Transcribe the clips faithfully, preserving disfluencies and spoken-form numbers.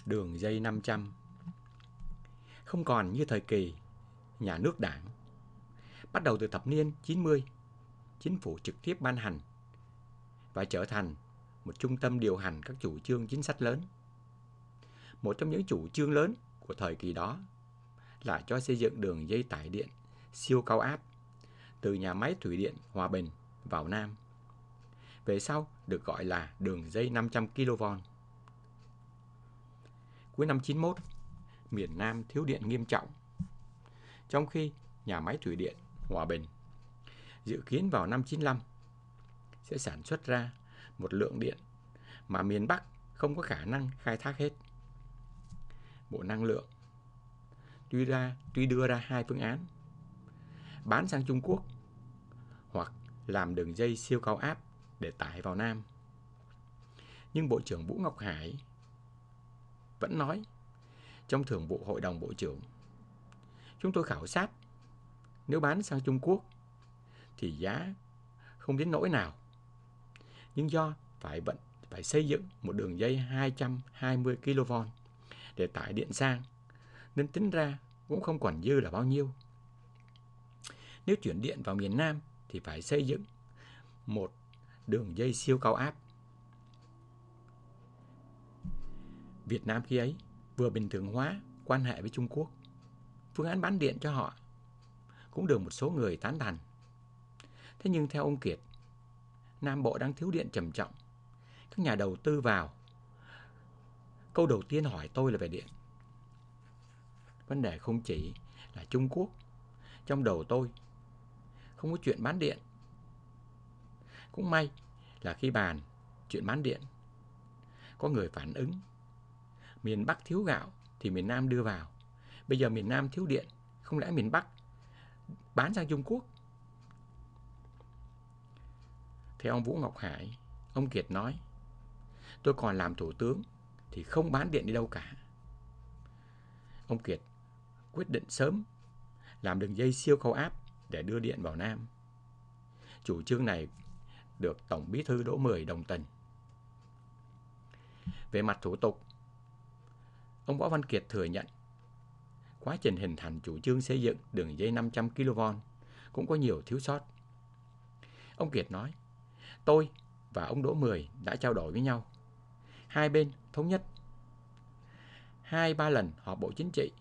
đường dây năm trăm. Không còn như thời kỳ nhà nước Đảng. Bắt đầu từ thập niên chín mươi, chính phủ trực tiếp ban hành và trở thành một trung tâm điều hành các chủ trương chính sách lớn. Một trong những chủ trương lớn của thời kỳ đó là cho xây dựng đường dây tải điện siêu cao áp từ nhà máy thủy điện Hòa Bình vào Nam. Về sau được gọi là đường dây năm trăm ki lô vôn. Cuối năm chín mốt, miền Nam thiếu điện nghiêm trọng. Trong khi nhà máy thủy điện Hòa Bình dự kiến vào năm chín lăm sẽ sản xuất ra một lượng điện mà miền Bắc không có khả năng khai thác hết. Bộ Năng lượng tuy ra tuy đưa ra hai phương án: bán sang Trung Quốc hoặc làm đường dây siêu cao áp để tải vào Nam. Nhưng Bộ trưởng Vũ Ngọc Hải vẫn nói trong Thường vụ Hội đồng Bộ trưởng: chúng tôi khảo sát, nếu bán sang Trung Quốc thì giá không đến nỗi nào. Nhưng do phải vận phải xây dựng một đường dây hai trăm hai mươi ki lô vôn để tải điện sang, nên tính ra cũng không còn dư là bao nhiêu. Nếu chuyển điện vào miền Nam thì phải xây dựng một đường dây siêu cao áp. Việt Nam khi ấy vừa bình thường hóa quan hệ với Trung Quốc. Phương án bán điện cho họ cũng được một số người tán thành. Thế nhưng theo ông Kiệt, Nam Bộ đang thiếu điện trầm trọng. Các nhà đầu tư vào. Câu đầu tiên hỏi tôi là về điện. Vấn đề không chỉ là Trung Quốc. Trong đầu tôi không có chuyện bán điện. Cũng may là khi bàn chuyện bán điện, có người phản ứng. Miền Bắc thiếu gạo thì miền Nam đưa vào. Bây giờ miền Nam thiếu điện, không lẽ miền Bắc bán sang Trung Quốc? Theo ông Vũ Ngọc Hải, ông Kiệt nói: tôi còn làm thủ tướng thì không bán điện đi đâu cả. Ông Kiệt quyết định sớm làm đường dây siêu cao áp để đưa điện vào Nam. Chủ trương này được Tổng Bí thư Đỗ Mười đồng tình. Về mặt thủ tục, ông Võ Văn Kiệt thừa nhận quá trình hình thành chủ trương xây dựng đường dây năm trăm ki lô vôn cũng có nhiều thiếu sót. Ông Kiệt nói: tôi và ông Đỗ Mười đã trao đổi với nhau. Hai bên thống nhất hai ba lần họp Bộ Chính trị.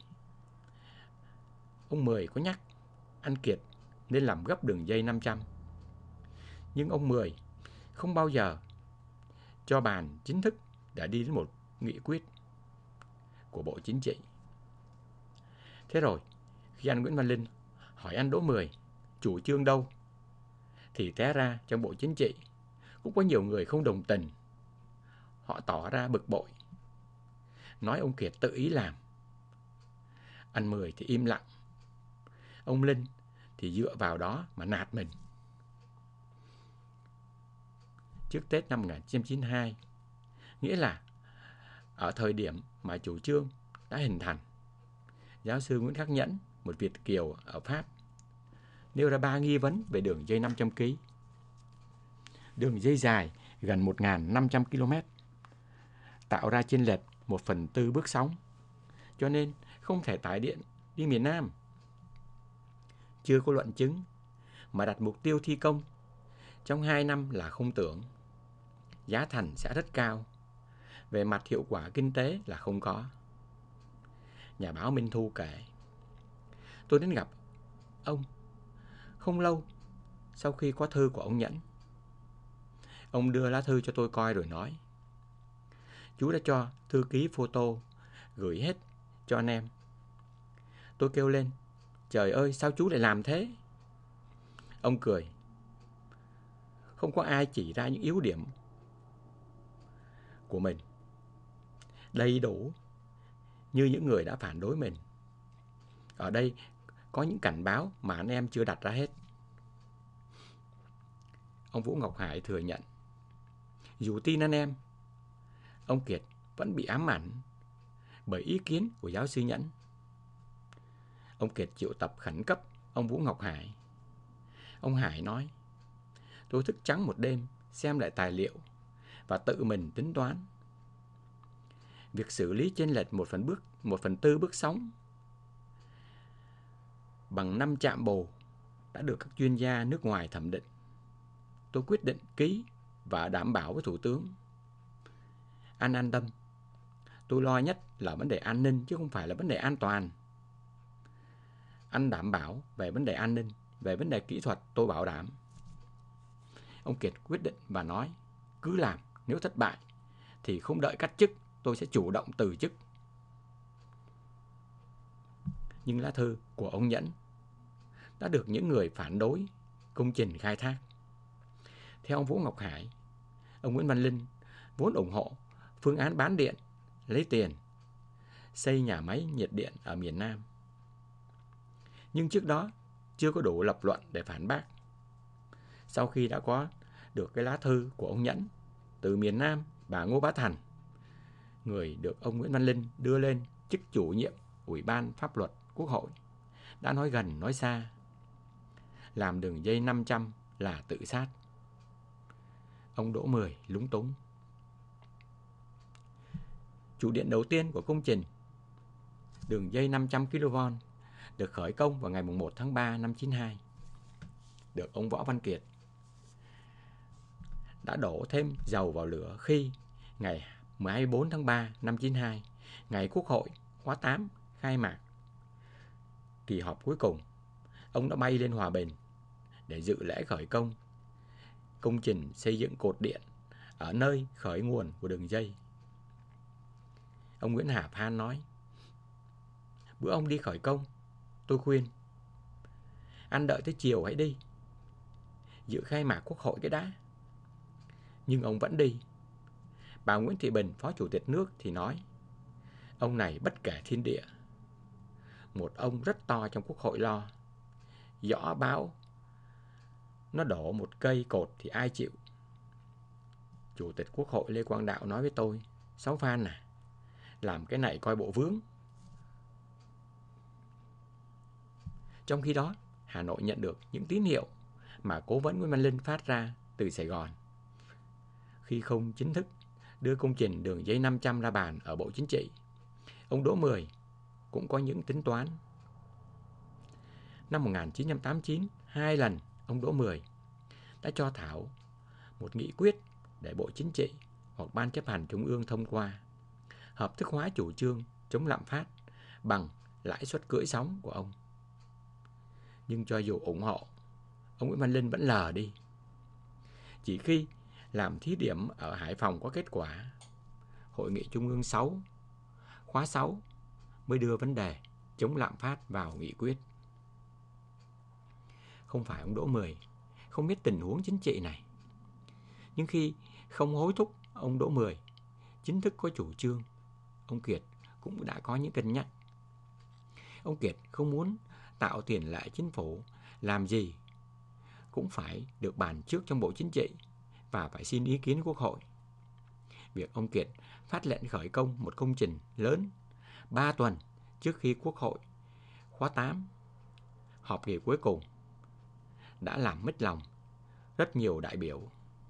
Ông Mười có nhắc anh Kiệt nên làm gấp đường dây năm trăm. Nhưng ông Mười không bao giờ cho bàn chính thức để đi đến một nghị quyết của Bộ Chính trị. Thế rồi, khi anh Nguyễn Văn Linh hỏi anh Đỗ Mười chủ trương đâu, thì té ra trong Bộ Chính trị cũng có nhiều người không đồng tình. Họ tỏ ra bực bội, nói ông Kiệt tự ý làm. Anh Mười thì im lặng. Ông Linh thì dựa vào đó mà nạt mình. Trước Tết năm một nghìn chín trăm chín mươi hai, nghĩa là ở thời điểm mà chủ trương đã hình thành, giáo sư Nguyễn Khắc Nhẫn, một Việt kiều ở Pháp, nêu ra ba nghi vấn về đường dây năm trăm ki lô vôn. Đường dây dài gần một nghìn năm trăm ki lô mét, tạo ra chênh lệch một phần tư bước sóng, cho nên không thể tải điện đi miền Nam. Chưa có luận chứng mà đặt mục tiêu thi công trong hai năm là không tưởng. Giá thành sẽ rất cao. Về mặt hiệu quả kinh tế là không có. Nhà báo Minh Thu kể: tôi đến gặp ông không lâu sau khi có thư của ông Nhẫn. Ông đưa lá thư cho tôi coi rồi nói: chú đã cho thư ký photo gửi hết cho anh em. Tôi kêu lên: trời ơi, sao chú lại làm thế? Ông cười: không có ai chỉ ra những yếu điểm của mình đầy đủ như những người đã phản đối mình. Ở đây có những cảnh báo mà anh em chưa đặt ra hết. Ông Vũ Ngọc Hải thừa nhận dù tin anh em, ông Kiệt vẫn bị ám ảnh bởi ý kiến của giáo sư Nhẫn. Ông Kiệt triệu tập khẩn cấp ông Vũ Ngọc Hải. Ông Hải nói: tôi thức trắng một đêm xem lại tài liệu và tự mình tính toán. Việc xử lý chênh lệch một phần bước, một phần tư bước sóng bằng năm trạm bồ đã được các chuyên gia nước ngoài thẩm định. Tôi quyết định ký và đảm bảo với Thủ tướng. Anh an tâm, tôi lo nhất là vấn đề an ninh chứ không phải là vấn đề an toàn. Anh đảm bảo về vấn đề an ninh, về vấn đề kỹ thuật tôi bảo đảm. Ông Kiệt quyết định và nói, cứ làm, nếu thất bại thì không đợi cắt chức, tôi sẽ chủ động từ chức. Nhưng lá thư của ông Nhẫn đã được những người phản đối công trình khai thác. Theo ông Vũ Ngọc Hải, ông Nguyễn Văn Linh vốn ủng hộ phương án bán điện, lấy tiền, xây nhà máy nhiệt điện ở miền Nam. Nhưng trước đó chưa có đủ lập luận để phản bác. Sau khi đã có được cái lá thư của ông Nhẫn từ miền Nam, bà Ngô Bá Thành, người được ông Nguyễn Văn Linh đưa lên chức chủ nhiệm Ủy ban Pháp luật Quốc hội, đã nói gần nói xa, làm đường dây năm trăm là tự sát. Ông Đỗ Mười lúng túng. Trụ điện đầu tiên của công trình đường dây năm trăm ki lô vôn được khởi công vào ngày mùng một tháng ba năm chín hai. Được ông Võ Văn Kiệt đã đổ thêm dầu vào lửa khi ngày mười hai bốn tháng ba năm chín hai, ngày Quốc hội khóa tám khai mạc kỳ họp cuối cùng, ông đã bay lên Hòa Bình để dự lễ khởi công công trình xây dựng cột điện ở nơi khởi nguồn của đường dây. Ông Nguyễn Hà Phan nói, bữa ông đi khởi công, tôi khuyên, anh đợi tới chiều hãy đi, dự khai mạc Quốc hội cái đã. Nhưng ông vẫn đi. Bà Nguyễn Thị Bình, Phó Chủ tịch nước thì nói, ông này bất kể thiên địa. Một ông rất to trong Quốc hội lo, gió bão nó đổ một cây cột thì ai chịu. Chủ tịch Quốc hội Lê Quang Đạo nói với tôi, Sáu Phan à, làm cái này coi bộ vướng. Trong khi đó, Hà Nội nhận được những tín hiệu mà cố vấn Nguyễn Văn Linh phát ra từ Sài Gòn khi không chính thức đưa công trình đường dây năm trăm ra bàn ở Bộ Chính trị. Ông Đỗ Mười cũng có những tính toán. Năm một nghìn chín trăm tám mươi chín, hai lần ông Đỗ Mười đã cho thảo một nghị quyết để Bộ Chính trị hoặc Ban chấp hành Trung ương thông qua, hợp thức hóa chủ trương chống lạm phát bằng lãi suất cưỡi sóng của ông. Nhưng cho dù ủng hộ, ông Nguyễn Văn Linh vẫn lờ đi. Chỉ khi làm thí điểm ở Hải Phòng có kết quả, Hội nghị Trung ương sáu, khóa sáu mới đưa vấn đề chống lạm phát vào nghị quyết. Không phải ông Đỗ Mười không biết tình huống chính trị này, nhưng khi không hối thúc ông Đỗ Mười chính thức có chủ trương, ông Kiệt cũng đã có những cân nhắc. Ông Kiệt không muốn tạo tiền lệ chính phủ, làm gì cũng phải được bàn trước trong Bộ Chính trị và phải xin ý kiến Quốc hội. Việc ông Kiệt phát lệnh khởi công một công trình lớn ba tuần trước khi Quốc hội khóa tám họp kỳ cuối cùng đã làm mất lòng rất nhiều đại biểu.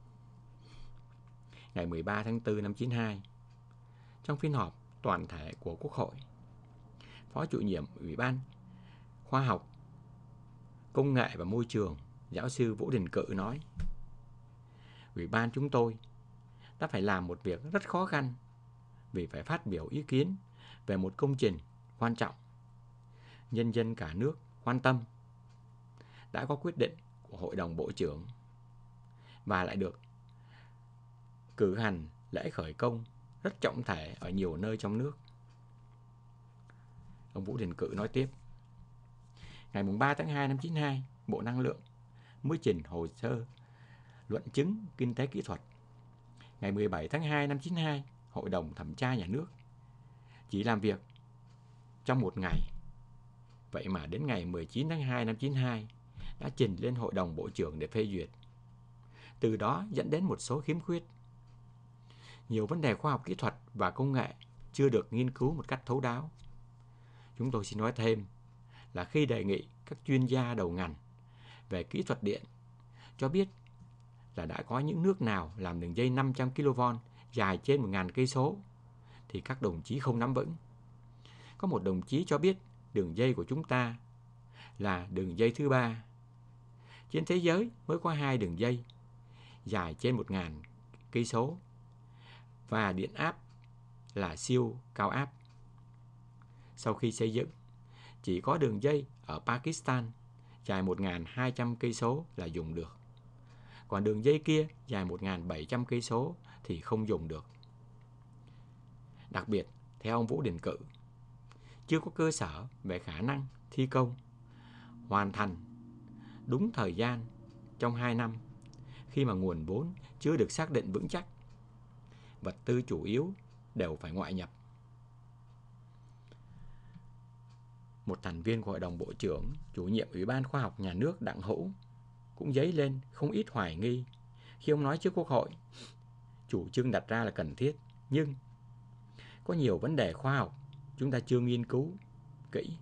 Ngày mười ba tháng tư năm chín hai, trong phiên họp toàn thể của Quốc hội, Phó chủ nhiệm Ủy ban Khoa học, Công nghệ và Môi trường, giáo sư Vũ Đình Cự nói, Ủy ban chúng tôi đã phải làm một việc rất khó khăn vì phải phát biểu ý kiến về một công trình quan trọng. Nhân dân cả nước quan tâm, đã có quyết định của Hội đồng Bộ trưởng và lại được cử hành lễ khởi công rất trọng thể ở nhiều nơi trong nước. Ông Vũ Đình Cự nói tiếp, ngày ba tháng hai năm chín hai, Bộ Năng lượng mới trình hồ sơ luận chứng kinh tế kỹ thuật. Ngày mười bảy tháng hai năm chín hai, Hội đồng Thẩm tra Nhà nước chỉ làm việc trong một ngày. Vậy mà đến ngày mười chín tháng hai năm chín hai đã trình lên Hội đồng Bộ trưởng để phê duyệt. Từ đó dẫn đến một số khiếm khuyết. Nhiều vấn đề khoa học kỹ thuật và công nghệ chưa được nghiên cứu một cách thấu đáo. Chúng tôi xin nói thêm là khi đề nghị các chuyên gia đầu ngành về kỹ thuật điện cho biết là đã có những nước nào làm đường dây năm trăm ki lô vôn dài trên một nghìn cây số thì các đồng chí không nắm vững. Có một đồng chí cho biết đường dây của chúng ta là đường dây thứ ba. Trên thế giới mới có hai đường dây dài trên một nghìn cây số và điện áp là siêu cao áp. Sau khi xây dựng, chỉ có đường dây ở Pakistan dài một nghìn hai trăm cây số là dùng được. Còn đường dây kia dài một nghìn bảy trăm cây số thì không dùng được. Đặc biệt, theo ông Vũ Đình Cự, chưa có cơ sở về khả năng thi công hoàn thành đúng thời gian trong hai năm khi mà nguồn vốn chưa được xác định vững chắc. Vật tư chủ yếu đều phải ngoại nhập. Một thành viên của Hội đồng Bộ trưởng, chủ nhiệm Ủy ban Khoa học Nhà nước Đặng Hữu cũng dấy lên không ít hoài nghi khi ông nói trước Quốc hội. Chủ trương đặt ra là cần thiết, nhưng có nhiều vấn đề khoa học chúng ta chưa nghiên cứu kỹ.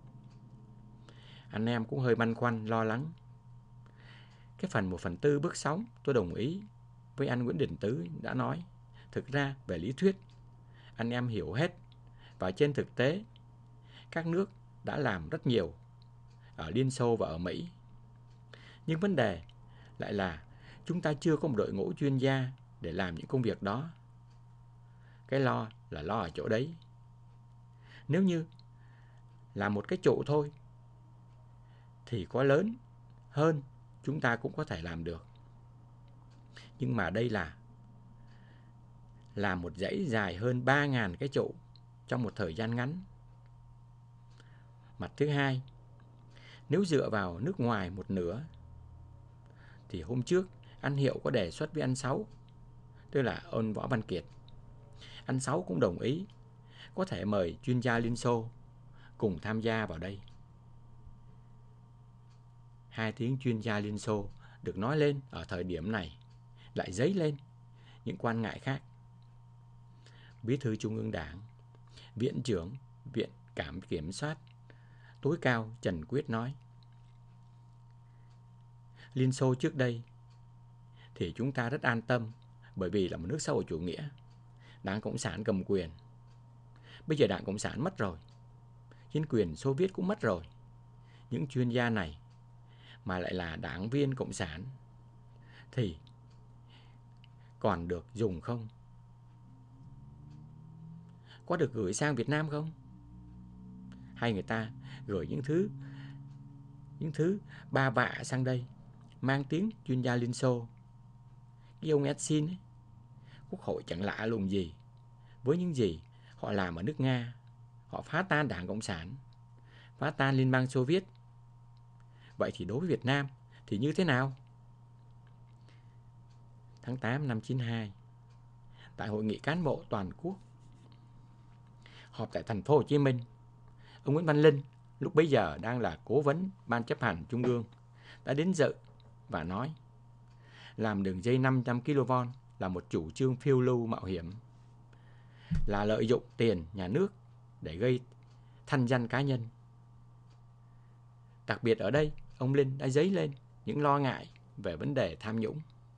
Anh em cũng hơi băn khoăn, lo lắng. Cái phần một phần tư bước sóng tôi đồng ý với anh Nguyễn Đình Tứ đã nói. Thực ra về lý thuyết anh em hiểu hết, và trên thực tế các nước đã làm rất nhiều ở Liên Xô và ở Mỹ. Nhưng vấn đề lại là chúng ta chưa có một đội ngũ chuyên gia để làm những công việc đó. Cái lo là lo ở chỗ đấy. Nếu như là một cái trụ thôi thì có lớn hơn chúng ta cũng có thể làm được. Nhưng mà đây là là một dãy dài hơn ba nghìn cái trụ trong một thời gian ngắn. Mặt thứ hai, nếu dựa vào nước ngoài một nửa thì hôm trước anh Hiệu có đề xuất với anh Sáu, tức là ông Võ Văn Kiệt. Anh Sáu cũng đồng ý có thể mời chuyên gia Liên Xô cùng tham gia vào đây. Hai tiếng chuyên gia Liên Xô được nói lên ở thời điểm này lại dấy lên những quan ngại khác. Bí thư Trung ương Đảng, Viện trưởng Viện Cảm Kiểm soát tối cao Trần Quyết nói: Liên Xô trước đây thì chúng ta rất an tâm, bởi vì là một nước xã hội chủ nghĩa, Đảng Cộng sản cầm quyền. Bây giờ Đảng Cộng sản mất rồi, chính quyền Xô Viết cũng mất rồi. Những chuyên gia này mà lại là đảng viên Cộng sản thì còn được dùng không? Có được gửi sang Việt Nam không? Hay người ta gửi những thứ những thứ ba vạ sang đây, mang tiếng chuyên gia Liên Xô. Cái ông Yeltsin ấy, Quốc hội chẳng lạ lùng gì với những gì họ làm ở nước Nga. Họ phá tan Đảng Cộng sản, phá tan Liên bang Xô Viết. Vậy thì đối với Việt Nam thì như thế nào? Tháng tám năm chín hai, tại hội nghị cán bộ toàn quốc họp tại thành phố Hồ Chí Minh, ông Nguyễn Văn Linh lúc bấy giờ đang là cố vấn Ban chấp hành Trung ương đã đến dự và nói làm đường dây năm trăm ki lô vôn là một chủ trương phiêu lưu mạo hiểm, là lợi dụng tiền nhà nước để gây thanh danh cá nhân. Đặc biệt ở đây, ông Linh đã dấy lên những lo ngại về vấn đề tham nhũng.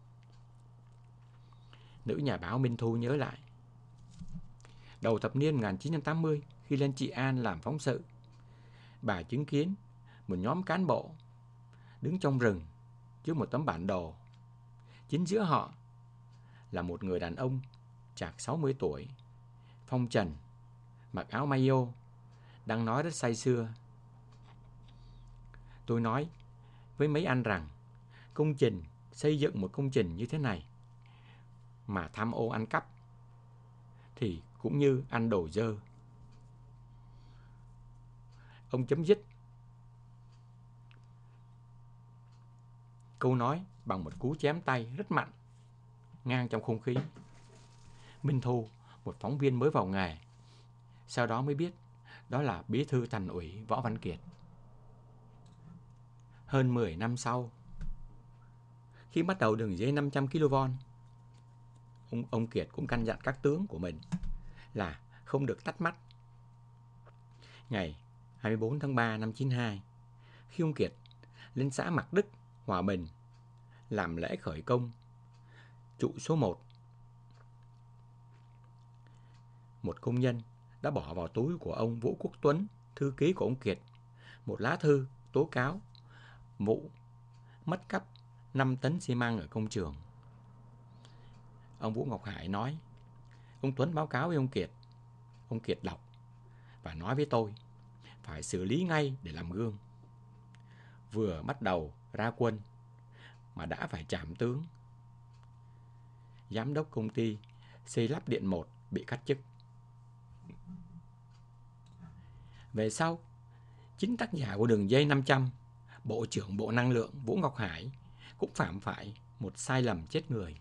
Nữ nhà báo Minh Thu nhớ lại, đầu thập niên một nghìn chín trăm tám mươi, khi lên Trị An làm phóng sự, bà chứng kiến một nhóm cán bộ đứng trong rừng trước một tấm bản đồ. Chính giữa họ là một người đàn ông chạc sáu mươi tuổi, phong trần, mặc áo maillot, đang nói rất say sưa. Tôi nói với mấy anh rằng công trình, xây dựng một công trình như thế này mà tham ô ăn cắp thì cũng như ăn đồ dơ. Ông chấm dứt câu nói bằng một cú chém tay rất mạnh ngang trong không khí. Minh Thu, một phóng viên mới vào nghề, sau đó mới biết đó là Bí thư Thành ủy Võ Văn Kiệt. Hơn mười năm sau, khi bắt đầu đường dây năm trăm ki lô vôn, ông, ông Kiệt cũng căn dặn các tướng của mình là không được tắt mắt. Ngày hai mươi bốn tháng ba năm chín hai, khi ông Kiệt lên xã Mạc Đức, Hòa Bình làm lễ khởi công trụ số một, một công nhân đã bỏ vào túi của ông Vũ Quốc Tuấn, thư ký của ông Kiệt, một lá thư tố cáo vụ mất cắp năm tấn xi măng ở công trường. Ông Vũ Ngọc Hải nói, ông Tuấn báo cáo với ông Kiệt. Ông Kiệt đọc và nói với tôi, phải xử lý ngay để làm gương. Vừa bắt đầu ra quân mà đã phải trảm tướng. Giám đốc công ty xây lắp điện một bị cắt chức. Về sau, chính tác giả của đường dây năm trăm, Bộ trưởng Bộ Năng lượng Vũ Ngọc Hải cũng phạm phải một sai lầm chết người.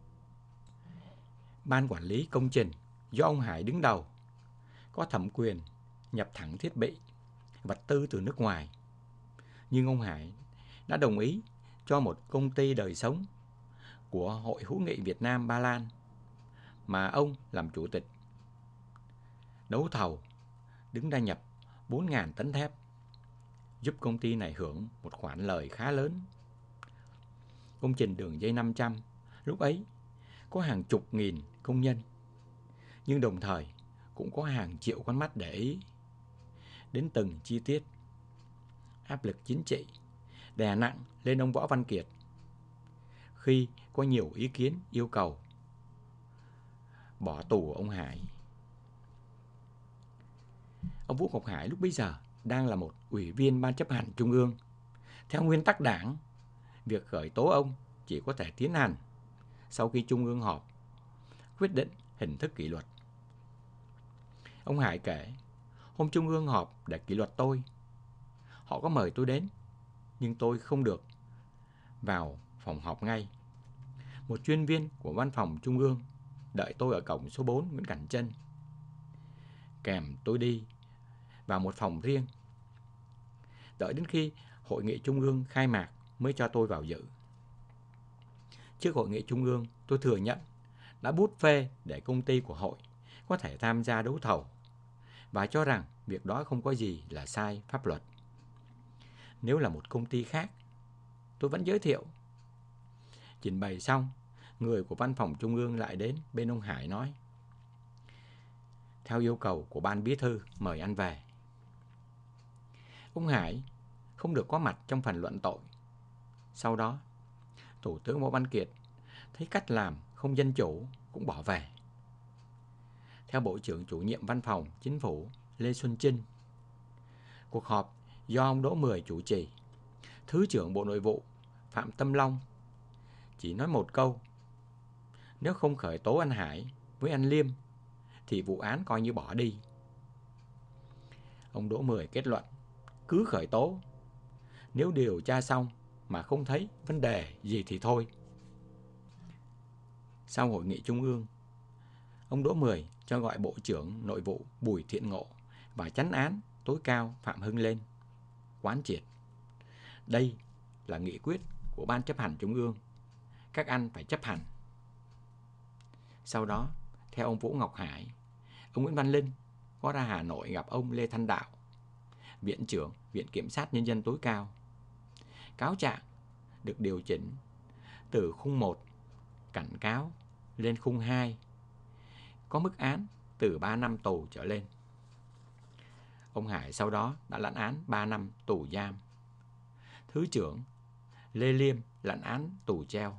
Ban quản lý công trình do ông Hải đứng đầu có thẩm quyền nhập thẳng thiết bị, vật tư từ nước ngoài. Nhưng ông Hải đã đồng ý cho một công ty đời sống của Hội hữu nghị Việt Nam Ba Lan mà ông làm chủ tịch đấu thầu đứng ra nhập bốn nghìn tấn thép, giúp công ty này hưởng một khoản lời khá lớn. Công trình đường dây năm trăm lúc ấy có hàng chục nghìn công nhân, nhưng đồng thời cũng có hàng triệu con mắt để ý đến từng chi tiết. Áp lực chính trị đè nặng lên ông Võ Văn Kiệt khi có nhiều ý kiến yêu cầu bỏ tù ông Hải. Ông Vũ Ngọc Hải lúc bấy giờ đang là một ủy viên Ban chấp hành Trung ương. Theo nguyên tắc đảng, việc khởi tố ông chỉ có thể tiến hành sau khi Trung ương họp quyết định hình thức kỷ luật. Ông Hải kể, hôm Trung ương họp để kỷ luật tôi, họ có mời tôi đến, nhưng tôi không được vào phòng họp ngay. Một chuyên viên của văn phòng Trung ương đợi tôi ở cổng số bốn Nguyễn Cảnh Trân, kèm tôi đi vào một phòng riêng. Đợi đến khi Hội nghị Trung ương khai mạc mới cho tôi vào dự. Trước Hội nghị Trung ương, tôi thừa nhận đã bút phê để công ty của hội có thể tham gia đấu thầu và cho rằng việc đó không có gì là sai pháp luật. Nếu là một công ty khác, tôi vẫn giới thiệu. Trình bày xong, người của văn phòng Trung ương lại đến bên ông Hải nói, theo yêu cầu của ban bí thư mời ăn về. Ông Hải không được có mặt trong phần luận tội. Sau đó, Thủ tướng Võ Văn Kiệt thấy cách làm không dân chủ cũng bỏ về. Theo Bộ trưởng chủ nhiệm Văn phòng Chính phủ Lê Xuân Chinh, cuộc họp do ông Đỗ Mười chủ trì, Thứ trưởng Bộ Nội vụ Phạm Tâm Long chỉ nói một câu, nếu không khởi tố anh Hải với anh Liêm thì vụ án coi như bỏ đi. Ông Đỗ Mười kết luận, cứ khởi tố, nếu điều tra xong mà không thấy vấn đề gì thì thôi. Sau Hội nghị Trung ương, ông Đỗ Mười cho gọi Bộ trưởng Nội vụ Bùi Thiện Ngộ và chánh án tối cao Phạm Hưng lên, quán triệt. Đây là nghị quyết của Ban chấp hành Trung ương, các anh phải chấp hành. Sau đó, theo ông Vũ Ngọc Hải, ông Nguyễn Văn Linh có ra Hà Nội gặp ông Lê Thanh Đạo, Viện trưởng Viện Kiểm sát Nhân dân tối cao. Cáo trạng được điều chỉnh từ khung một cảnh cáo lên khung hai, có mức án từ ba năm tù trở lên. Ông Hải sau đó đã lãnh án ba năm tù giam. Thứ trưởng Lê Liêm lãnh án tù treo.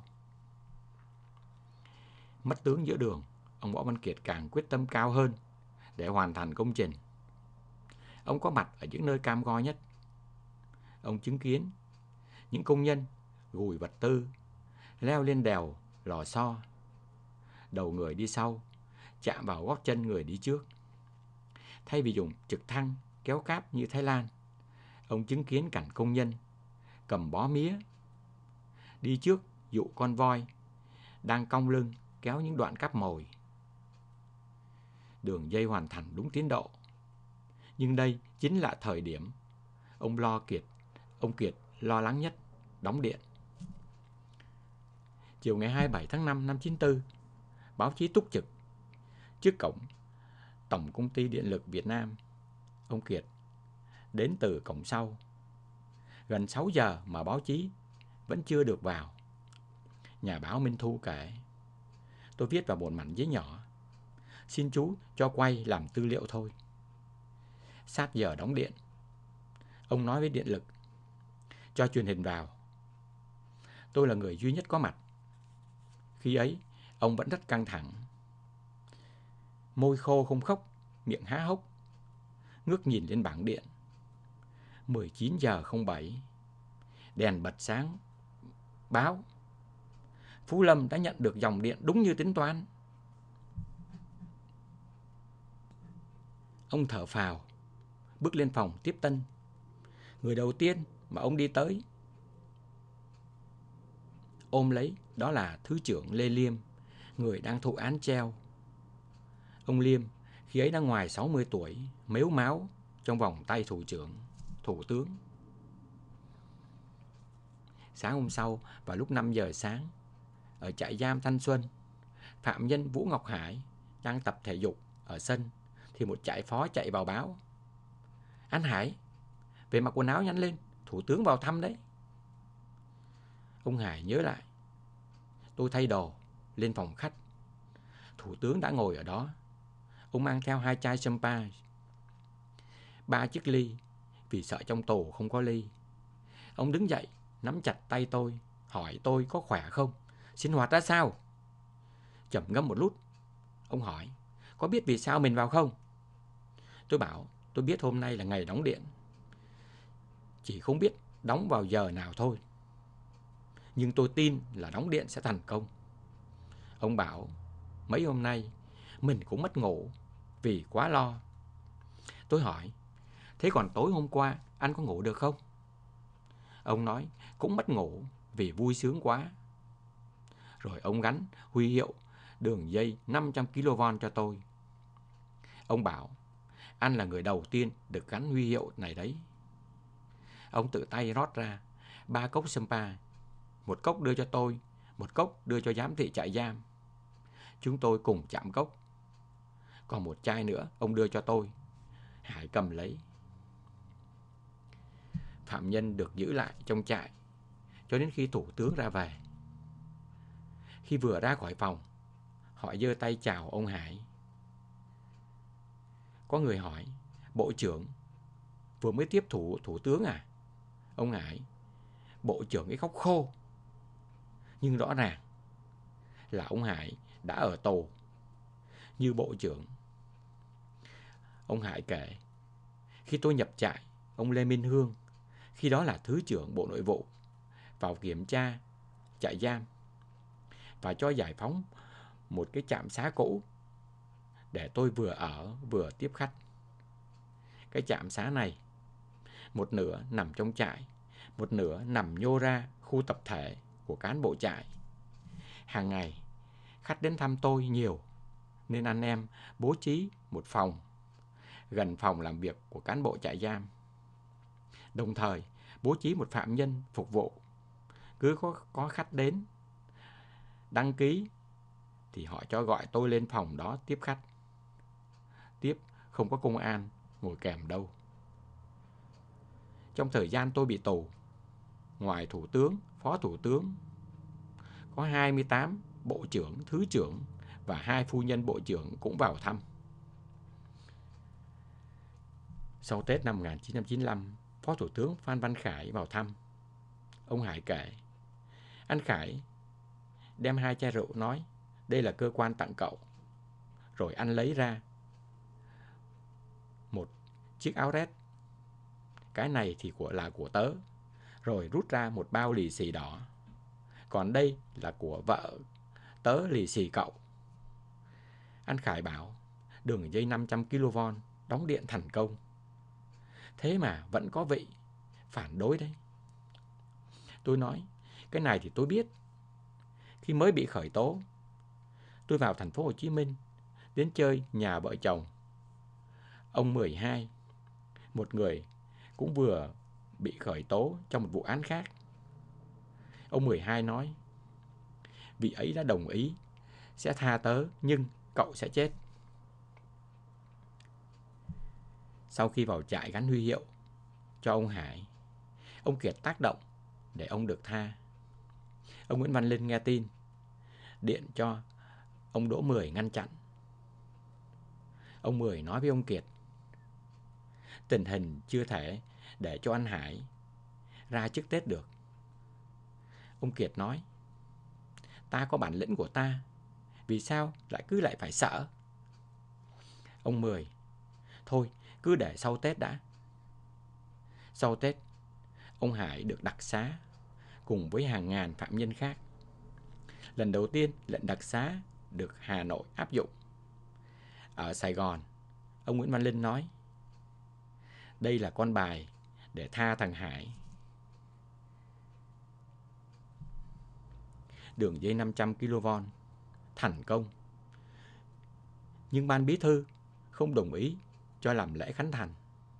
Mất tướng giữa đường, ông Võ Văn Kiệt càng quyết tâm cao hơn để hoàn thành công trình. Ông có mặt ở những nơi cam go nhất. Ông chứng kiến những công nhân gùi vật tư, leo lên đèo Lò Xo. Đầu người đi sau, chạm vào gót chân người đi trước. Thay vì dùng trực thăng kéo cáp như Thái Lan, ông chứng kiến cảnh công nhân cầm bó mía đi trước dụ con voi đang cong lưng kéo những đoạn cáp mồi. Đường dây hoàn thành đúng tiến độ. Nhưng đây chính là thời điểm ông lo Kiệt, ông Kiệt lo lắng nhất, đóng điện. Chiều ngày hai mươi bảy tháng năm năm chín mươi tư, báo chí túc trực trước cổng Tổng Công ty Điện lực Việt Nam. Ông Kiệt đến từ cổng sau. Gần sáu giờ mà báo chí vẫn chưa được vào. Nhà báo Minh Thu kể, tôi viết vào một mảnh giấy nhỏ, xin chú cho quay làm tư liệu thôi. Sát giờ đóng điện, ông nói với điện lực, cho truyền hình vào. Tôi là người duy nhất có mặt. Khi ấy, ông vẫn rất căng thẳng. Môi khô không khóc, miệng há hốc, ngước nhìn lên bảng điện. mười chín giờ không bảy, đèn bật sáng, báo. Phú Lâm đã nhận được dòng điện đúng như tính toán. Ông thở phào, bước lên phòng tiếp tân. Người đầu tiên mà ông đi tới, ôm lấy, đó là Thứ trưởng Lê Liêm, người đang thụ án treo. Ông Liêm khi ấy đã ngoài sáu mươi tuổi, mếu máo trong vòng tay thủ trưởng, thủ tướng. Sáng hôm sau, vào lúc năm giờ sáng, ở trại giam Thanh Xuân, phạm nhân Vũ Ngọc Hải đang tập thể dục ở sân, thì một trại phó chạy vào báo. Anh Hải, về mặc quần áo nhanh lên, thủ tướng vào thăm đấy. Ông Hải nhớ lại. Tôi thay đồ, lên phòng khách. Thủ tướng đã ngồi ở đó. Ông mang theo hai chai champagne, ba chiếc ly, vì sợ trong tù không có ly. Ông đứng dậy, nắm chặt tay tôi, hỏi tôi có khỏe không, sinh hoạt ra sao. Trầm ngâm một lúc, ông hỏi, có biết vì sao mình vào không? Tôi bảo, tôi biết hôm nay là ngày đóng điện, chỉ không biết đóng vào giờ nào thôi. Nhưng tôi tin là đóng điện sẽ thành công. Ông bảo, mấy hôm nay mình cũng mất ngủ vì quá lo. Tôi hỏi, thế còn tối hôm qua anh có ngủ được không? Ông nói, cũng mất ngủ vì vui sướng quá. Rồi ông gắn huy hiệu đường dây năm trăm ki lô vôn cho tôi. Ông bảo, anh là người đầu tiên được gắn huy hiệu này đấy. Ông tự tay rót ra ba cốc champagne, một cốc đưa cho tôi, một cốc đưa cho giám thị trại giam. Chúng tôi cùng chạm cốc. Còn một chai nữa ông đưa cho tôi. Hải cầm lấy. Phạm nhân được giữ lại trong trại cho đến khi thủ tướng ra về. Khi vừa ra khỏi phòng, họ giơ tay chào ông Hải. Có người hỏi, bộ trưởng vừa mới tiếp thủ thủ tướng à? Ông Hải, bộ trưởng ấy khóc khô. Nhưng rõ ràng là ông Hải đã ở tù như bộ trưởng. Ông Hải kể, khi tôi nhập trại, ông Lê Minh Hương, khi đó là Thứ trưởng Bộ Nội vụ, vào kiểm tra trại giam và cho giải phóng một cái trạm xá cũ để tôi vừa ở vừa tiếp khách. Cái trạm xá này, một nửa nằm trong trại, một nửa nằm nhô ra khu tập thể của cán bộ trại. Hàng ngày, khách đến thăm tôi nhiều, nên anh em bố trí một phòng gần phòng làm việc của cán bộ trại giam. Đồng thời, bố trí một phạm nhân phục vụ. Cứ có, có khách đến, đăng ký, thì họ cho gọi tôi lên phòng đó tiếp khách. Tiếp, không có công an ngồi kèm đâu. Trong thời gian tôi bị tù, ngoài thủ tướng, phó thủ tướng, có hai mươi tám bộ trưởng, thứ trưởng và hai phu nhân bộ trưởng cũng vào thăm. Sau Tết năm một nghìn chín trăm chín mươi lăm, Phó Thủ tướng Phan Văn Khải vào thăm. Ông Hải kể, anh Khải đem hai chai rượu nói, đây là cơ quan tặng cậu. Rồi anh lấy ra một chiếc áo rét. Cái này thì của là của tớ. Rồi rút ra một bao lì xì đỏ. Còn đây là của vợ tớ lì xì cậu. Anh Khải bảo, đường dây năm trăm ki lô vôn đóng điện thành công. Thế mà vẫn có vị phản đối đấy. Tôi nói, cái này thì tôi biết. Khi mới bị khởi tố, tôi vào thành phố Hồ Chí Minh đến chơi nhà vợ chồng ông mười hai, một người cũng vừa bị khởi tố trong một vụ án khác. Ông mười hai nói, vị ấy đã đồng ý sẽ tha tớ, nhưng cậu sẽ chết. Sau khi vào trại gắn huy hiệu cho ông Hải, ông Kiệt tác động để ông được tha. Ông Nguyễn Văn Linh nghe tin, điện cho ông Đỗ Mười ngăn chặn. Ông Mười nói với ông Kiệt: tình hình chưa thể để cho anh Hải ra trước Tết được. Ông Kiệt nói: ta có bản lĩnh của ta, vì sao lại cứ lại phải sợ? Ông Mười: thôi, cứ để sau Tết đã. Sau Tết, ông Hải được đặc xá cùng với hàng ngàn phạm nhân khác. Lần đầu tiên, lệnh đặc xá được Hà Nội áp dụng. Ở Sài Gòn, ông Nguyễn Văn Linh nói: đây là con bài để tha thằng Hải. Đường dây năm trăm ki lô vôn thành công, nhưng ban bí thư không đồng ý cho làm lễ khánh thành.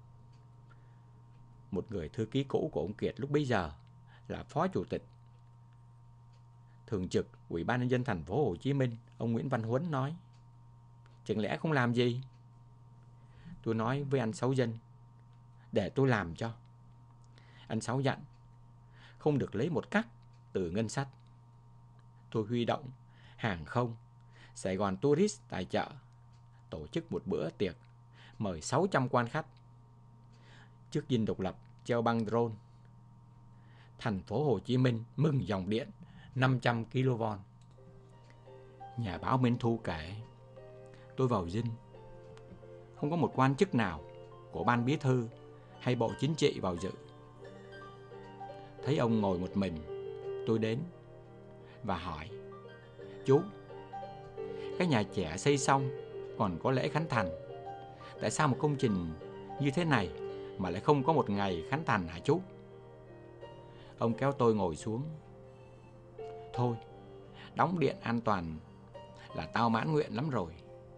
Một người thư ký cũ của ông Kiệt lúc bấy giờ là phó chủ tịch thường trực Ủy ban nhân dân thành phố Hồ Chí Minh, ông Nguyễn Văn Huấn nói: chẳng lẽ không làm gì? Tôi nói với anh Sáu Dân: để tôi làm cho. Anh Sáu dặn không được lấy một cắc từ ngân sách. Tôi huy động hàng không, Sài Gòn Tourist tài trợ, tổ chức một bữa tiệc mời sáu trăm quan khách. Trước dinh Độc Lập treo băng drone: thành phố Hồ Chí Minh mừng dòng điện năm trăm ki lô vôn. Nhà báo Minh Thu kể: tôi vào dinh, không có một quan chức nào của ban bí thư hay bộ chính trị vào dự. Thấy ông ngồi một mình, tôi đến và hỏi: chú, cái nhà trẻ xây xong còn có lễ khánh thành, tại sao một công trình như thế này mà lại không có một ngày khánh thành hả chú? Ông kéo tôi ngồi xuống: thôi, đóng điện an toàn là tao mãn nguyện lắm rồi.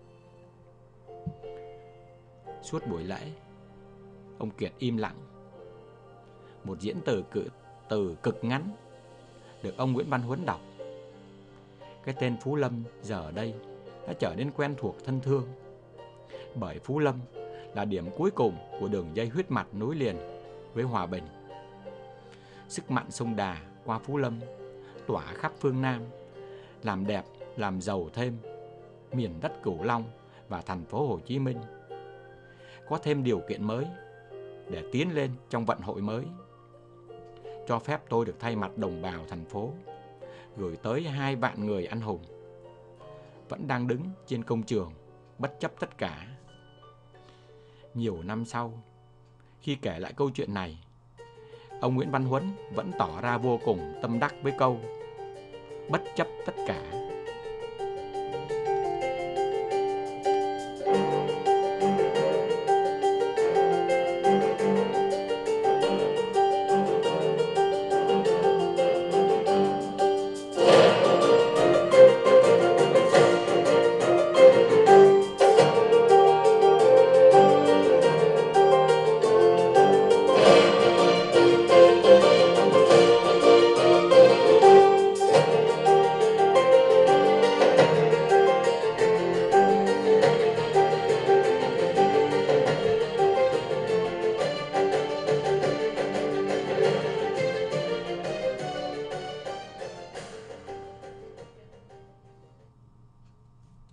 Suốt buổi lễ, ông Kiệt im lặng. Một diễn từ cự, từ cực ngắn được ông Nguyễn Văn Huấn đọc. Cái tên Phú Lâm giờ ở đây đã trở nên quen thuộc thân thương, bởi Phú Lâm là điểm cuối cùng của đường dây huyết mạch nối liền với Hòa Bình. Sức mạnh sông Đà qua Phú Lâm tỏa khắp phương Nam, làm đẹp, làm giàu thêm miền đất Cửu Long và thành phố Hồ Chí Minh. Có thêm điều kiện mới để tiến lên trong vận hội mới. Cho phép tôi được thay mặt đồng bào thành phố gửi tới hai vạn người anh hùng vẫn đang đứng trên công trường bất chấp tất cả. Nhiều năm sau, khi kể lại câu chuyện này, ông Nguyễn Văn Huấn vẫn tỏ ra vô cùng tâm đắc với câu bất chấp tất cả.